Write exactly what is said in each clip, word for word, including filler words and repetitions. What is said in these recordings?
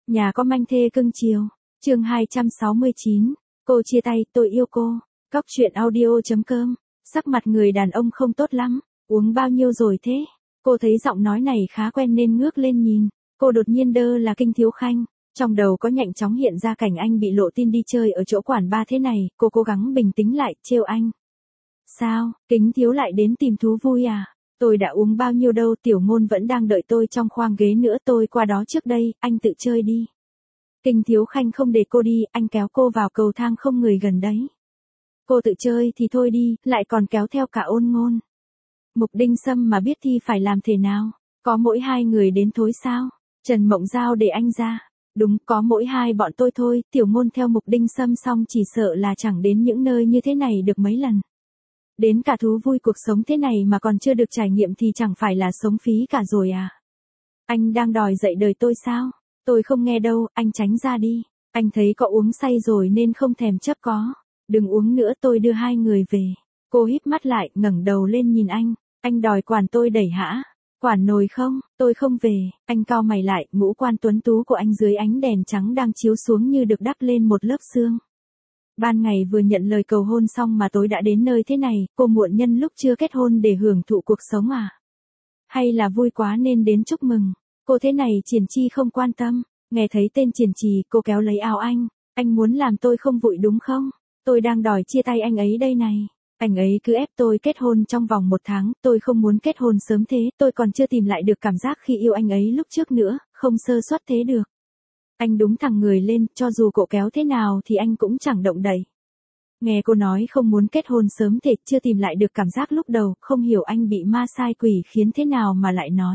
Nhà có manh thê cưng chiều. Chương hai trăm sáu mươi chín. Cô chia tay, tôi yêu cô. Cóc truyện audio chấm com. Sắc mặt người đàn ông không tốt lắm. Uống bao nhiêu rồi thế? Cô thấy giọng nói này khá quen nên ngước lên nhìn. Cô đột nhiên đơ là Kinh Thiếu Khanh. Trong đầu có nhanh chóng hiện ra cảnh anh bị lộ tin đi chơi ở chỗ quán bar thế này. Cô cố gắng bình tĩnh lại, trêu anh. Sao, Kính Thiếu lại đến tìm thú vui à? Tôi đã uống bao nhiêu đâu, Tiểu Ngôn vẫn đang đợi tôi trong khoang ghế nữa, tôi qua đó trước đây, anh tự chơi đi. Kinh Thiếu Khanh không để cô đi, anh kéo cô vào cầu thang không người gần đấy. Cô tự chơi thì thôi đi, lại còn kéo theo cả Ôn Ngôn. Mục Đinh Sâm mà biết thì phải làm thế nào? Có mỗi hai người đến thôi sao? Trần Mộng Giao để anh ra. Đúng, có mỗi hai bọn tôi thôi, Tiểu Ngôn theo Mục Đinh Sâm xong chỉ sợ là chẳng đến những nơi như thế này được mấy lần. Đến cả thú vui cuộc sống thế này mà còn chưa được trải nghiệm thì chẳng phải là sống phí cả rồi à? Anh đang đòi dạy đời tôi sao? Tôi không nghe đâu, anh tránh ra đi. Anh thấy có uống say rồi nên không thèm chấp có. Đừng uống nữa, tôi đưa hai người về. Cô híp mắt lại, ngẩng đầu lên nhìn anh. Anh đòi quản tôi đẩy hả? Quản nồi không? Tôi không về. Anh cau mày lại, ngũ quan tuấn tú của anh dưới ánh đèn trắng đang chiếu xuống như được đắp lên một lớp sương. Ban ngày vừa nhận lời cầu hôn xong mà tối đã đến nơi thế này, cô muộn nhân lúc chưa kết hôn để hưởng thụ cuộc sống à? Hay là vui quá nên đến chúc mừng? Cô thế này Triển Chi không quan tâm. Nghe thấy tên Triển Trì, cô kéo lấy áo anh. Anh muốn làm tôi không vội đúng không? Tôi đang đòi chia tay anh ấy đây này. Anh ấy cứ ép tôi kết hôn trong vòng một tháng, tôi không muốn kết hôn sớm thế, tôi còn chưa tìm lại được cảm giác khi yêu anh ấy lúc trước nữa, không sơ suất thế được. Anh đúng thẳng người lên, cho dù cô kéo thế nào thì anh cũng chẳng động đậy. Nghe cô nói không muốn kết hôn sớm thì chưa tìm lại được cảm giác lúc đầu, không hiểu anh bị ma sai quỷ khiến thế nào mà lại nói.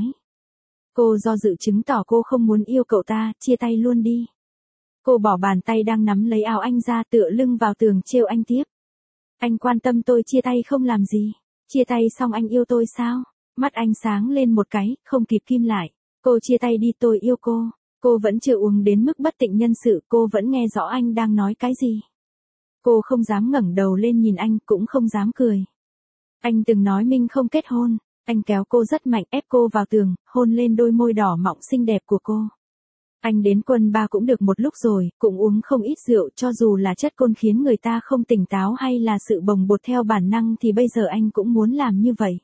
Cô do dự chứng tỏ cô không muốn yêu cậu ta, chia tay luôn đi. Cô bỏ bàn tay đang nắm lấy áo anh ra, tựa lưng vào tường trêu anh tiếp. Anh quan tâm tôi chia tay không làm gì? Chia tay xong anh yêu tôi sao? Mắt anh sáng lên một cái, không kịp kim lại. Cô chia tay đi, tôi yêu cô. Cô vẫn chưa uống đến mức bất tịnh nhân sự, cô vẫn nghe rõ anh đang nói cái gì. Cô không dám ngẩng đầu lên nhìn anh, cũng không dám cười. Anh từng nói mình không kết hôn. Anh kéo cô rất mạnh, ép cô vào tường, hôn lên đôi môi đỏ mọng xinh đẹp của cô. Anh đến quân ba cũng được một lúc rồi, cũng uống không ít rượu, cho dù là chất côn khiến người ta không tỉnh táo hay là sự bồng bột theo bản năng thì bây giờ anh cũng muốn làm như vậy.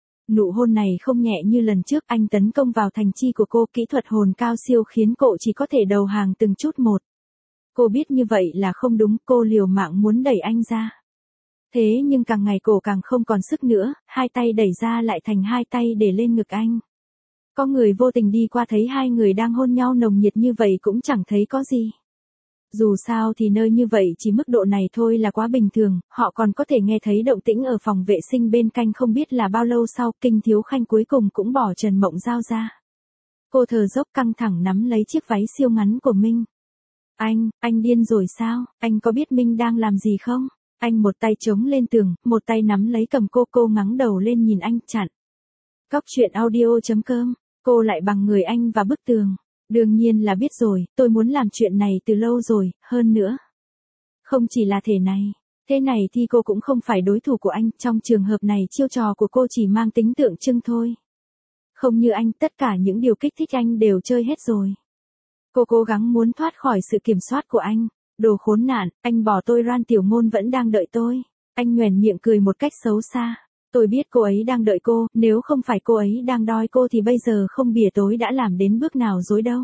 Nụ hôn này không nhẹ như lần trước, anh tấn công vào thành chi của cô, kỹ thuật hồn cao siêu khiến cô chỉ có thể đầu hàng từng chút một. Cô biết như vậy là không đúng, cô liều mạng muốn đẩy anh ra. Thế nhưng càng ngày cô càng không còn sức nữa, hai tay đẩy ra lại thành hai tay để lên ngực anh. Có người vô tình đi qua thấy hai người đang hôn nhau nồng nhiệt như vậy cũng chẳng thấy có gì. Dù sao thì nơi như vậy chỉ mức độ này thôi là quá bình thường, họ còn có thể nghe thấy động tĩnh ở phòng vệ sinh bên cạnh. Không biết là bao lâu sau, Kinh Thiếu Khanh cuối cùng cũng bỏ Trần Mộng Giao ra. Cô thở dốc căng thẳng nắm lấy chiếc váy siêu ngắn của Minh. Anh, anh điên rồi sao? Anh có biết Minh đang làm gì không? Anh một tay chống lên tường, một tay nắm lấy cầm cô, cô ngẩng đầu lên nhìn anh, chặn. Cóc truyện audio chấm com. Cô lại bằng người anh và bức tường. Đương nhiên là biết rồi, tôi muốn làm chuyện này từ lâu rồi, hơn nữa. Không chỉ là thể này. Thế này thì cô cũng không phải đối thủ của anh, trong trường hợp này chiêu trò của cô chỉ mang tính tượng trưng thôi. Không như anh, tất cả những điều kích thích anh đều chơi hết rồi. Cô cố gắng muốn thoát khỏi sự kiểm soát của anh. Đồ khốn nạn, anh bỏ tôi ra, Tiểu Ngôn vẫn đang đợi tôi. Anh nhoẻn miệng cười một cách xấu xa. Tôi biết cô ấy đang đợi cô, nếu không phải cô ấy đang đòi cô thì bây giờ không bỉa tối đã làm đến bước nào dối đâu.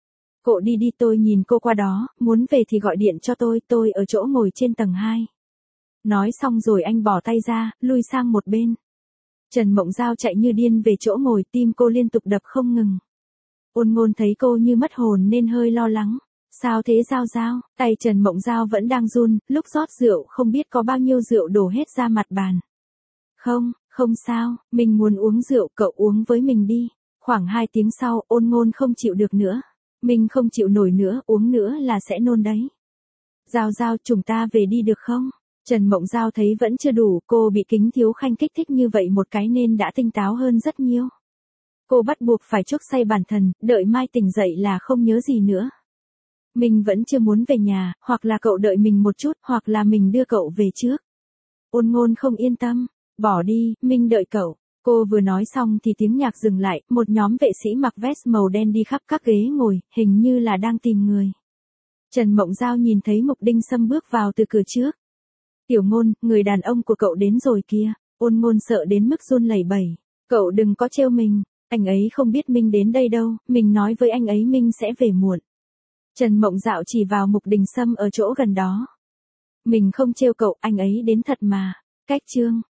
Cô đi đi, tôi nhìn cô qua đó, muốn về thì gọi điện cho tôi, tôi ở chỗ ngồi trên tầng hai. Nói xong rồi anh bỏ tay ra, lui sang một bên. Trần Mộng Giao chạy như điên về chỗ ngồi, tim cô liên tục đập không ngừng. Ôn Ngôn thấy cô như mất hồn nên hơi lo lắng. Sao thế Giao Giao? Tay Trần Mộng Giao vẫn đang run, lúc rót rượu không biết có bao nhiêu rượu đổ hết ra mặt bàn. Không, không sao, mình muốn uống rượu, cậu uống với mình đi. Khoảng hai tiếng sau, Ôn Ngôn không chịu được nữa. Mình không chịu nổi nữa, uống nữa là sẽ nôn đấy. Giao Giao, chúng ta về đi được không? Trần Mộng Giao thấy vẫn chưa đủ, cô bị Kính Thiếu Khanh kích thích như vậy một cái nên đã tinh táo hơn rất nhiều. Cô bắt buộc phải chuốc say bản thân, đợi mai tỉnh dậy là không nhớ gì nữa. Mình vẫn chưa muốn về nhà, hoặc là cậu đợi mình một chút, hoặc là mình đưa cậu về trước. Ôn Ngôn không yên tâm. Bỏ đi, mình đợi cậu. Cô vừa nói xong thì tiếng nhạc dừng lại, một nhóm vệ sĩ mặc vest màu đen đi khắp các ghế ngồi, hình như là đang tìm người. Trần Mộng Giao nhìn thấy Mục Đinh Sâm bước vào từ cửa trước. Tiểu Ngôn, người đàn ông của cậu đến rồi kia. Ôn Ngôn sợ đến mức run lẩy bẩy. Cậu đừng có trêu mình, anh ấy không biết Minh đến đây đâu, mình nói với anh ấy Minh sẽ về muộn. Trần Mộng Dạo chỉ vào Mục Đình Sâm ở chỗ gần đó. Mình không trêu cậu, anh ấy đến thật mà. Cách chương.